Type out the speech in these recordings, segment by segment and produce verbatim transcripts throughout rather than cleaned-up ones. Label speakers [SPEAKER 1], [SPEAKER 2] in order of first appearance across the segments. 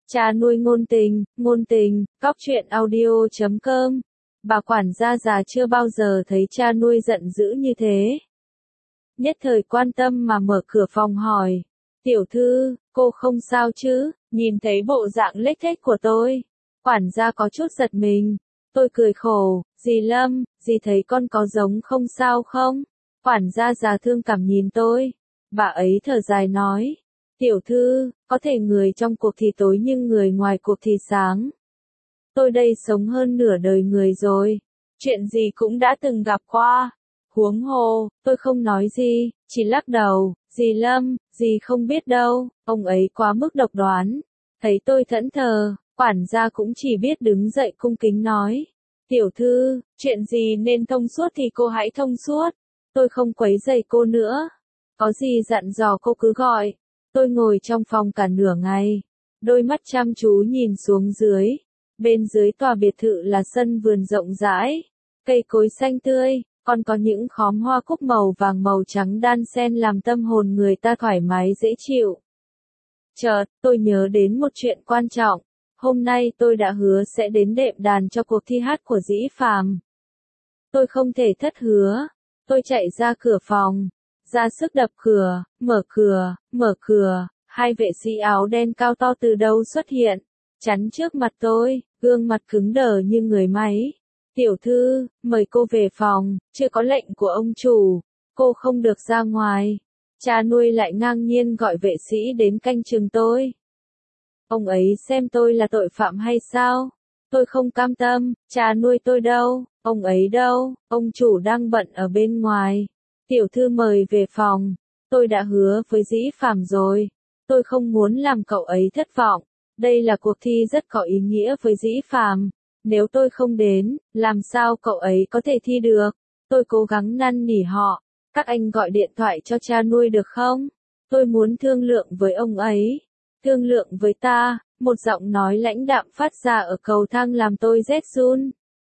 [SPEAKER 1] Cha nuôi ngôn tình, ngôn tình, cóc truyện audio chấm com. Bà quản gia già chưa bao giờ thấy cha nuôi giận dữ như thế. Nhất thời quan tâm mà mở cửa phòng hỏi. Tiểu thư, cô không sao chứ? Nhìn thấy bộ dạng lếch thếch của tôi. Quản gia có chút giật mình. Tôi cười khổ, dì Lâm, dì thấy con có giống không sao không? Quản gia già thương cảm nhìn tôi. Bà ấy thở dài nói. Tiểu thư, có thể người trong cuộc thì tối nhưng người ngoài cuộc thì sáng. Tôi đây sống hơn nửa đời người rồi. Chuyện gì cũng đã từng gặp qua. Huống hồ, tôi không nói gì, chỉ lắc đầu. Dì Lâm, dì không biết đâu, ông ấy quá mức độc đoán. Thấy tôi thẫn thờ, quản gia cũng chỉ biết đứng dậy cung kính nói. Tiểu thư, chuyện gì nên thông suốt thì cô hãy thông suốt. Tôi không quấy rầy cô nữa. Có gì dặn dò cô cứ gọi. Tôi ngồi trong phòng cả nửa ngày. Đôi mắt chăm chú nhìn xuống dưới. Bên dưới tòa biệt thự là sân vườn rộng rãi. Cây cối xanh tươi, còn có những khóm hoa cúc màu vàng màu trắng đan xen làm tâm hồn người ta thoải mái dễ chịu. Chợt, tôi nhớ đến một chuyện quan trọng. Hôm nay tôi đã hứa sẽ đến đệm đàn cho cuộc thi hát của Dĩ Phàm. Tôi không thể thất hứa. Tôi chạy ra cửa phòng. Ra sức đập cửa, mở cửa, mở cửa. Hai vệ sĩ áo đen cao to từ đâu xuất hiện. Chắn trước mặt tôi, gương mặt cứng đờ như người máy. Tiểu thư, mời cô về phòng, chưa có lệnh của ông chủ. Cô không được ra ngoài. Cha nuôi lại ngang nhiên gọi vệ sĩ đến canh chừng tôi. Ông ấy xem tôi là tội phạm hay sao? Tôi không cam tâm, cha nuôi tôi đâu, ông ấy đâu, ông chủ đang bận ở bên ngoài. Tiểu thư mời về phòng. Tôi đã hứa với Dĩ Phàm rồi. Tôi không muốn làm cậu ấy thất vọng. Đây là cuộc thi rất có ý nghĩa với Dĩ Phàm. Nếu tôi không đến, làm sao cậu ấy có thể thi được? Tôi cố gắng năn nỉ họ. Các anh gọi điện thoại cho cha nuôi được không? Tôi muốn thương lượng với ông ấy. Thương lượng với ta, một giọng nói lãnh đạm phát ra ở cầu thang làm tôi rét run.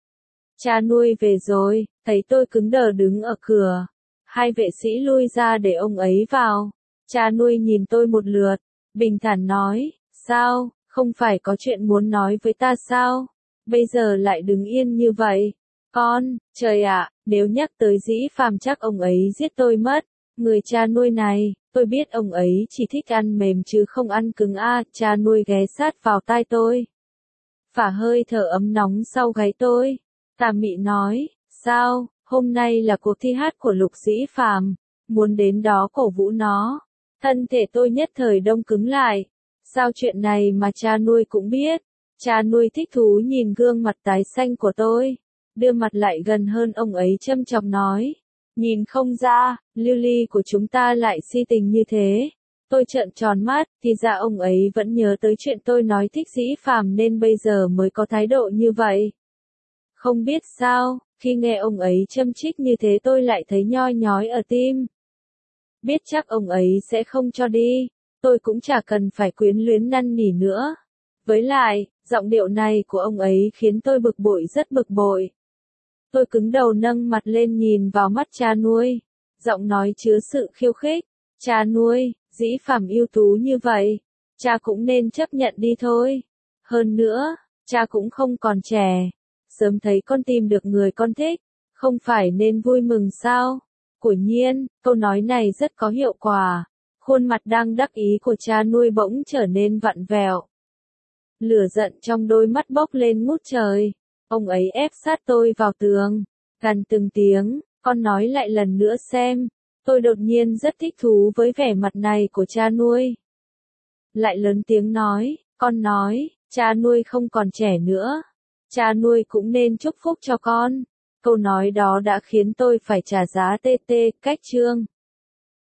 [SPEAKER 1] Cha nuôi về rồi, thấy tôi cứng đờ đứng ở cửa. Hai vệ sĩ lui ra để ông ấy vào. Cha nuôi nhìn tôi một lượt, bình thản nói, sao, không phải có chuyện muốn nói với ta sao? Bây giờ lại đứng yên như vậy. Con, trời ạ, nếu nhắc tới Dĩ Phàm chắc ông ấy giết tôi mất. Người cha nuôi này, tôi biết ông ấy chỉ thích ăn mềm chứ không ăn cứng a. À, cha nuôi ghé sát vào tai tôi. Phả hơi thở ấm nóng sau gáy tôi. Tà mị nói, sao, hôm nay là cuộc thi hát của Lục Dĩ Phàm, muốn đến đó cổ vũ nó. Thân thể tôi nhất thời đông cứng lại. Sao chuyện này mà cha nuôi cũng biết? Cha nuôi thích thú nhìn gương mặt tái xanh của tôi. Đưa mặt lại gần hơn ông ấy châm chọc nói. Nhìn không ra, lưu ly của chúng ta lại si tình như thế. Tôi trợn tròn mắt, thì ra ông ấy vẫn nhớ tới chuyện tôi nói thích Dĩ Phàm nên bây giờ mới có thái độ như vậy. Không biết sao, khi nghe ông ấy châm chích như thế tôi lại thấy nhoi nhói ở tim. Biết chắc ông ấy sẽ không cho đi, tôi cũng chả cần phải quyến luyến năn nỉ nữa. Với lại, giọng điệu này của ông ấy khiến tôi bực bội rất bực bội. Tôi cứng đầu nâng mặt lên nhìn vào mắt cha nuôi. Giọng nói chứa sự khiêu khích. Cha nuôi, Dĩ Phàm ưu tú như vậy. Cha cũng nên chấp nhận đi thôi. Hơn nữa, cha cũng không còn trẻ. Sớm thấy con tìm được người con thích. Không phải nên vui mừng sao? Quả nhiên, câu nói này rất có hiệu quả. Khuôn mặt đang đắc ý của cha nuôi bỗng trở nên vặn vẹo. Lửa giận trong đôi mắt bốc lên ngút trời. Ông ấy ép sát tôi vào tường. Gằn từng tiếng, con nói lại lần nữa xem. Tôi đột nhiên rất thích thú với vẻ mặt này của cha nuôi. Lại lớn tiếng nói, con nói, cha nuôi không còn trẻ nữa. Cha nuôi cũng nên chúc phúc cho con. Câu nói đó đã khiến tôi phải trả giá tê tê, cách chương.